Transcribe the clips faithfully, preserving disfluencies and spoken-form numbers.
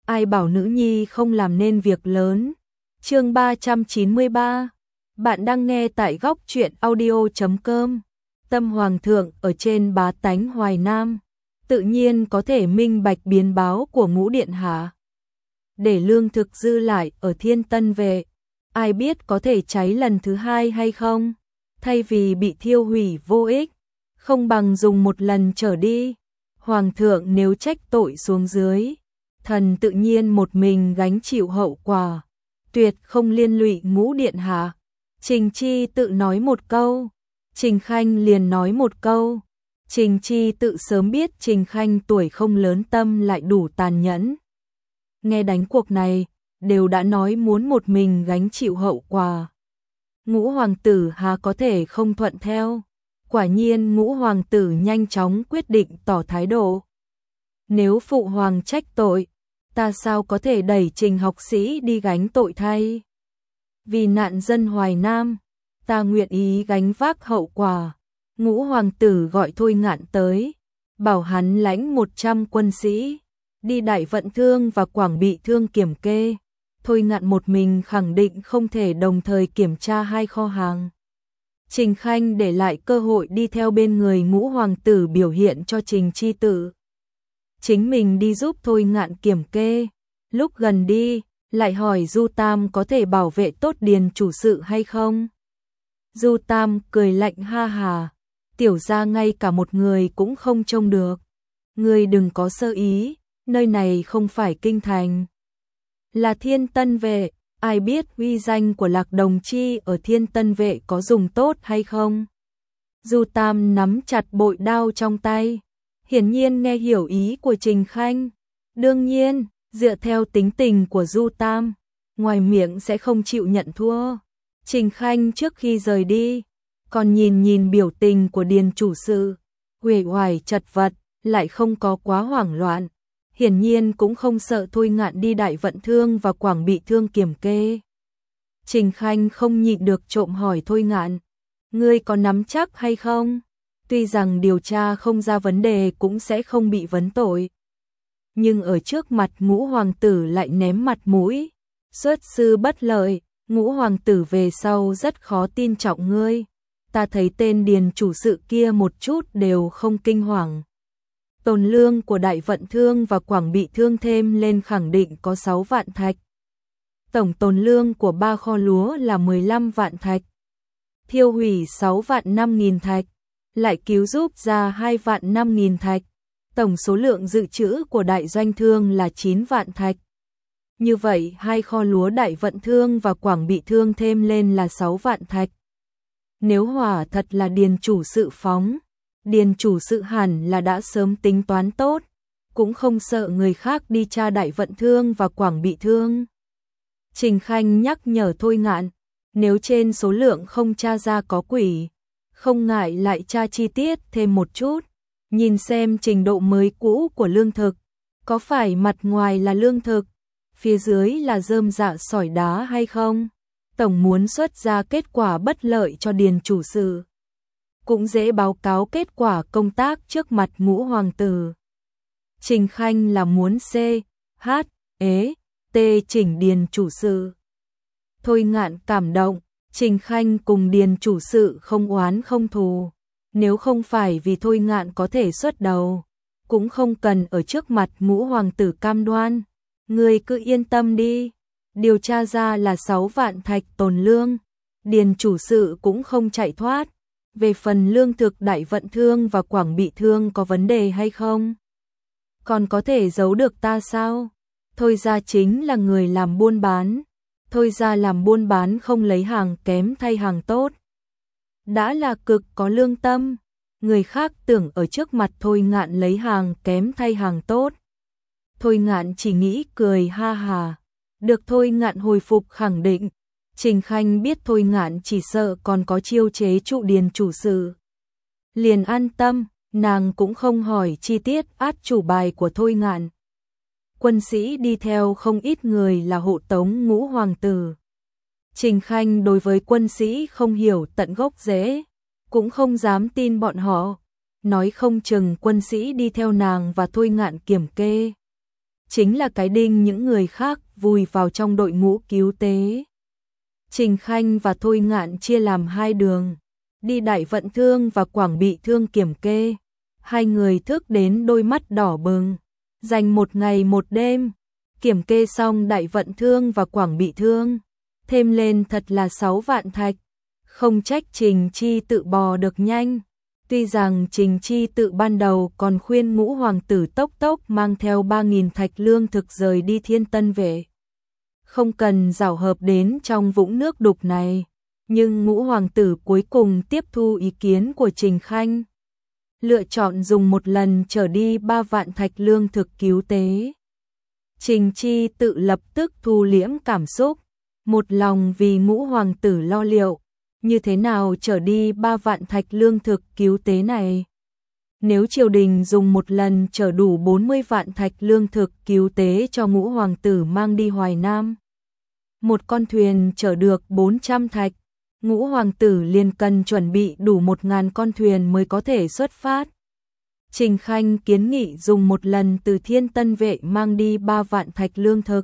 ai bảo nữ nhi không làm nên việc lớn. Chương ba trăm chín mươi ba. Bạn đang nghe tại góc truyện audio chấm com. Tâm hoàng thượng ở trên bá tánh Hoài Nam, tự nhiên có thể minh bạch biến báo của Ngũ điện hạ. Để lương thực dư lại ở Thiên Tân Vệ, ai biết có thể cháy lần thứ hai hay không? Thay vì bị thiêu hủy vô ích, không bằng dùng một lần trở đi. Hoàng thượng nếu trách tội xuống dưới, thần tự nhiên một mình gánh chịu hậu quả, tuyệt không liên lụy Ngũ điện hạ. Trình Chi tự nói một câu, Trình Khanh liền nói một câu. Trình Chi tự sớm biết Trình Khanh tuổi không lớn tâm lại đủ tàn nhẫn. Nghe đánh cuộc này, đều đã nói muốn một mình gánh chịu hậu quả. Ngũ hoàng tử há có thể không thuận theo. Quả nhiên Ngũ hoàng tử nhanh chóng quyết định tỏ thái độ. Nếu phụ hoàng trách tội, ta sao có thể đẩy Trình học sĩ đi gánh tội thay? Vì nạn dân Hoài Nam, ta nguyện ý gánh vác hậu quả. Ngũ hoàng tử gọi Thôi Ngạn tới, bảo hắn lãnh một trăm quân sĩ, đi Đại Vận Thương và Quảng Bị Thương kiểm kê. Thôi Ngạn một mình khẳng định không thể đồng thời kiểm tra hai kho hàng. Trình Khanh để lại cơ hội đi theo bên người Ngũ hoàng tử biểu hiện cho Trình Chi tự. Chính mình đi giúp Thôi Ngạn kiểm kê. Lúc gần đi, lại hỏi Du Tam có thể bảo vệ tốt điền chủ sự hay không. Du Tam cười lạnh ha hà, tiểu gia ngay cả một người cũng không trông được. Ngươi đừng có sơ ý, nơi này không phải kinh thành, là Thiên Tân Vệ, ai biết uy danh của Lạc Đồng Chi ở Thiên Tân Vệ có dùng tốt hay không. Du Tam nắm chặt bội đao trong tay, hiển nhiên nghe hiểu ý của Trình Khanh. Đương nhiên, dựa theo tính tình của Du Tam, ngoài miệng sẽ không chịu nhận thua. Trình Khanh trước khi rời đi, còn nhìn nhìn biểu tình của điền chủ sự, uể oải chật vật, lại không có quá hoảng loạn. Hiển nhiên cũng không sợ Thôi Ngạn đi Đại Vận Thương và Quảng Bị Thương kiểm kê. Trình Khanh không nhịn được trộm hỏi Thôi Ngạn, ngươi có nắm chắc hay không? Tuy rằng điều tra không ra vấn đề cũng sẽ không bị vấn tội, nhưng ở trước mặt Ngũ hoàng tử lại ném mặt mũi. Xuất sư bất lợi, Ngũ hoàng tử về sau rất khó tin trọng ngươi. Ta thấy tên điền chủ sự kia một chút đều không kinh hoàng. Tồn lương của Đại Vận Thương và Quảng Bị Thương thêm lên khẳng định có sáu vạn thạch. Tổng tồn lương của ba kho lúa là mười lăm vạn thạch. Thiêu hủy sáu vạn năm nghìn thạch, lại cứu giúp ra hai vạn năm nghìn thạch. Tổng số lượng dự trữ của Đại Doanh Thương là chín vạn thạch. Như vậy hai kho lúa Đại Vận Thương và Quảng Bị Thương thêm lên là sáu vạn thạch. Nếu hỏa thật là điền chủ sự phóng, điền chủ sự hẳn là đã sớm tính toán tốt, cũng không sợ người khác đi tra Đại Vận Thương và Quảng Bị Thương. Trình Khanh nhắc nhở Thôi Ngạn, nếu trên số lượng không tra ra có quỷ, không ngại lại tra chi tiết thêm một chút, nhìn xem trình độ mới cũ của lương thực, có phải mặt ngoài là lương thực, phía dưới là rơm rạ sỏi đá hay không. Tổng muốn xuất ra kết quả bất lợi cho điền chủ sự, cũng dễ báo cáo kết quả công tác trước mặt Ngũ hoàng tử. Trình Khanh là muốn C, H, E, T chỉnh điền chủ sự. Thôi Ngạn cảm động, Trình Khanh cùng điền chủ sự không oán không thù. Nếu không phải vì Thôi Ngạn có thể xuất đầu, cũng không cần ở trước mặt Ngũ hoàng tử cam đoan. Ngươi cứ yên tâm đi, điều tra ra là sáu vạn thạch tồn lương, điền chủ sự cũng không chạy thoát. Về phần lương thực Đại Vận Thương và Quảng Bị Thương có vấn đề hay không, còn có thể giấu được ta sao? Thôi ra chính là người làm buôn bán, Thôi ra làm buôn bán không lấy hàng kém thay hàng tốt, đã là cực có lương tâm. Người khác tưởng ở trước mặt Thôi Ngạn lấy hàng kém thay hàng tốt, Thôi Ngạn chỉ nghĩ cười ha hà. Được Thôi Ngạn hồi phục khẳng định, Trình Khanh biết Thôi Ngạn chỉ sợ còn có chiêu chế trụ điền chủ sự, liền an tâm. Nàng cũng không hỏi chi tiết át chủ bài của Thôi Ngạn. Quân sĩ đi theo không ít người là hộ tống Ngũ hoàng tử. Trình Khanh đối với quân sĩ không hiểu tận gốc rễ, cũng không dám tin bọn họ, nói không chừng quân sĩ đi theo nàng và Thôi Ngạn kiểm kê. chính là cái đinh những người khác vùi vào trong đội ngũ cứu tế. Trình Khanh và Thôi Ngạn chia làm hai đường, đi Đại Vận Thương và Quảng Bị Thương kiểm kê. Hai người thức đến đôi mắt đỏ bừng, dành một ngày một đêm, kiểm kê xong Đại Vận Thương và Quảng Bị Thương, thêm lên thật là sáu vạn thạch, không trách Trình Chi Tự bò được nhanh. Tuy rằng Trình Chi Tự ban đầu còn khuyên Ngũ Hoàng tử tốc tốc mang theo ba nghìn thạch lương thực rời đi Thiên Tân Vệ, không cần giảo hợp đến trong vũng nước đục này, nhưng Ngũ Hoàng tử cuối cùng tiếp thu ý kiến của Trình Khanh, lựa chọn dùng một lần trở đi ba vạn thạch lương thực cứu tế. Trình Chi Tự lập tức thu liễm cảm xúc, một lòng vì Ngũ Hoàng tử lo liệu, như thế nào trở đi ba vạn thạch lương thực cứu tế này. Nếu triều đình dùng một lần chở đủ bốn mươi vạn thạch lương thực cứu tế cho Ngũ Hoàng tử mang đi Hoài Nam, một con thuyền chở được bốn trăm thạch, Ngũ Hoàng tử liền cần chuẩn bị đủ một nghìn con thuyền mới có thể xuất phát. Trình Khanh kiến nghị dùng một lần từ Thiên Tân Vệ mang đi ba vạn thạch lương thực.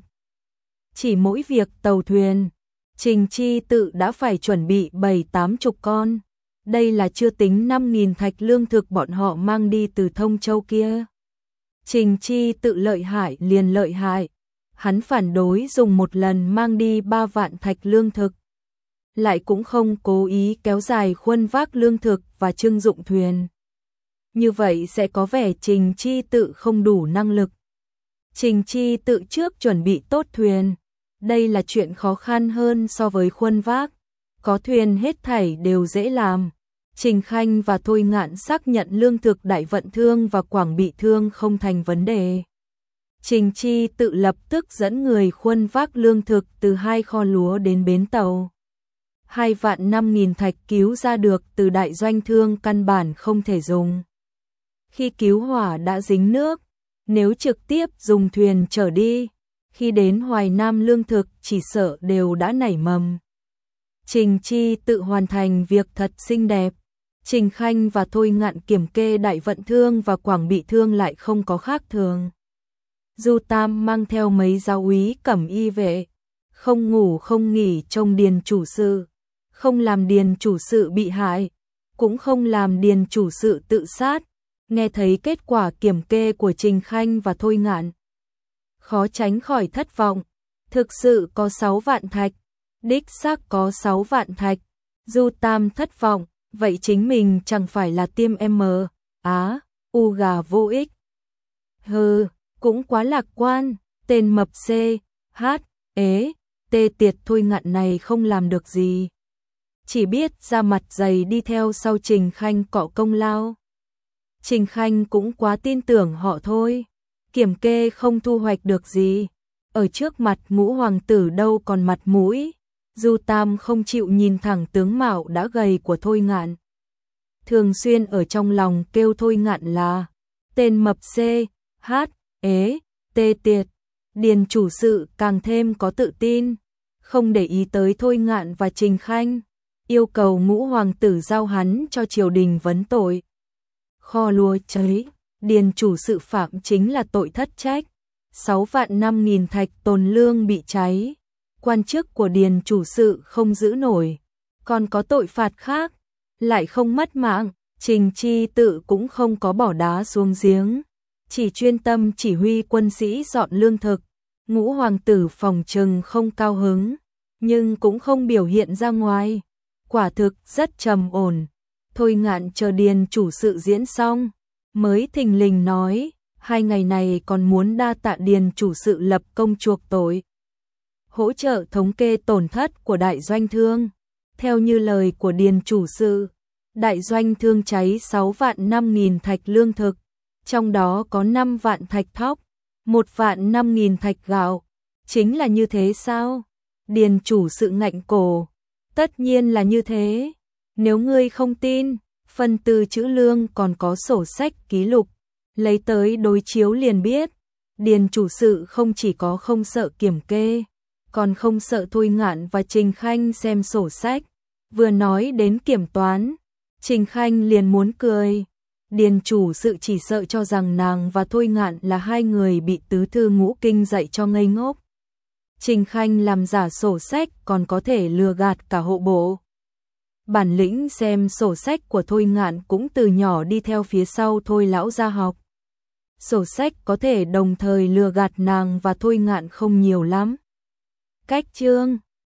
Chỉ mỗi việc tàu thuyền, Trình Chi Tự đã phải chuẩn bị bảy tám chục con. Đây là chưa tính năm nghìn thạch lương thực bọn họ mang đi từ Thông Châu kia. Trình Chi Tự lợi hại liền lợi hại. Hắn phản đối dùng một lần mang đi ba vạn thạch lương thực, lại cũng không cố ý kéo dài khuôn vác lương thực và trưng dụng thuyền. Như vậy sẽ có vẻ Trình Chi Tự không đủ năng lực. Trình Chi Tự trước chuẩn bị tốt thuyền, đây là chuyện khó khăn hơn so với khuôn vác. Có thuyền hết thảy đều dễ làm. Trình Khanh và Thôi Ngạn xác nhận lương thực Đại Vận Thương và Quảng Bị Thương không thành vấn đề. Trình Chi Tự lập tức dẫn người khuân vác lương thực từ hai kho lúa đến bến tàu. Hai vạn năm nghìn thạch cứu ra được từ Đại Doanh Thương căn bản không thể dùng. Khi cứu hỏa đã dính nước, nếu trực tiếp dùng thuyền chở đi, khi đến Hoài Nam lương thực chỉ sợ đều đã nảy mầm. Trình Chi Tự hoàn thành việc thật xinh đẹp. Trình Khanh và Thôi Ngạn kiểm kê Đại Vận Thương và Quảng Bị Thương lại không có khác thường. Du Tam mang theo mấy giáo úy cẩm y vệ, không ngủ không nghỉ trông Điền chủ sự, không làm Điền chủ sự bị hại, cũng không làm Điền chủ sự tự sát. Nghe thấy kết quả kiểm kê của Trình Khanh và Thôi Ngạn, khó tránh khỏi thất vọng. Thực sự có sáu vạn thạch, đích xác có sáu vạn thạch. Du Tam thất vọng, vậy chính mình chẳng phải là tiêm M, á, u gà vô ích. Hừ, cũng quá lạc quan, tên mập C, H, ế, tê tiệt Thôi Ngạn này không làm được gì. Chỉ biết ra mặt dày đi theo sau Trình Khanh cọ công lao. Trình Khanh cũng quá tin tưởng họ thôi. Kiểm kê không thu hoạch được gì. Ở trước mặt Ngũ Hoàng tử đâu còn mặt mũi. Du Tam không chịu nhìn thẳng tướng mạo đã gầy của Thôi Ngạn, thường xuyên ở trong lòng kêu Thôi Ngạn là tên mập C, H, ế, tê tiệt. Điền chủ sự càng thêm có tự tin, không để ý tới Thôi Ngạn và Trình Khanh, yêu cầu Ngũ Hoàng tử giao hắn cho triều đình vấn tội. Kho lúa cháy, Điền chủ sự phạm chính là tội thất trách. Sáu vạn năm nghìn thạch tồn lương bị cháy, quan chức của Điền chủ sự không giữ nổi, còn có tội phạt khác, lại không mất mạng. Trình Chi Tự cũng không có bỏ đá xuống giếng, chỉ chuyên tâm chỉ huy quân sĩ dọn lương thực. Ngũ Hoàng tử phòng trừng không cao hứng, nhưng cũng không biểu hiện ra ngoài, quả thực rất trầm ổn. Thôi Ngạn chờ Điền chủ sự diễn xong, mới thình lình nói, hai ngày này còn muốn đa tạ Điền chủ sự lập công chuộc tội, hỗ trợ thống kê tổn thất của Đại Doanh Thương. Theo như lời của Điền chủ sự, Đại Doanh Thương cháy sáu vạn năm nghìn thạch lương thực, trong đó có năm vạn thạch thóc, một vạn năm nghìn thạch gạo. Chính là như thế sao? Điền chủ sự ngạnh cổ. Tất nhiên là như thế. Nếu ngươi không tin, phần từ chữ lương còn có sổ sách ký lục, lấy tới đối chiếu liền biết. Điền chủ sự không chỉ có không sợ kiểm kê, còn không sợ Thôi Ngạn và Trình Khanh xem sổ sách. Vừa nói đến kiểm toán, Trình Khanh liền muốn cười. Điền chủ sự chỉ sợ cho rằng nàng và Thôi Ngạn là hai người bị tứ thư ngũ kinh dạy cho ngây ngốc. Trình Khanh làm giả sổ sách còn có thể lừa gạt cả hộ bộ. Bản lĩnh xem sổ sách của Thôi Ngạn cũng từ nhỏ đi theo phía sau Thôi lão gia học. Sổ sách có thể đồng thời lừa gạt nàng và Thôi Ngạn không nhiều lắm. Cách chương